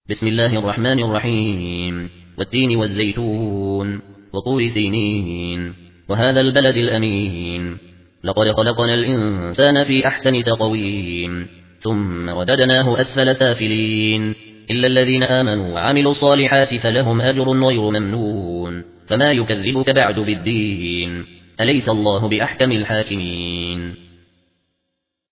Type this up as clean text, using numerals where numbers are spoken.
بسم الله الرحمن الرحيم والتين والزيتون وطور سينين وهذا البلد الأمين لقد خلقنا الإنسان في أحسن تقويم ثم رددناه أسفل سافلين إلا الذين آمنوا وعملوا الصالحات فلهم أجر غير ممنون فما يكذبك بعد بالدين أليس الله بأحكم الحاكمين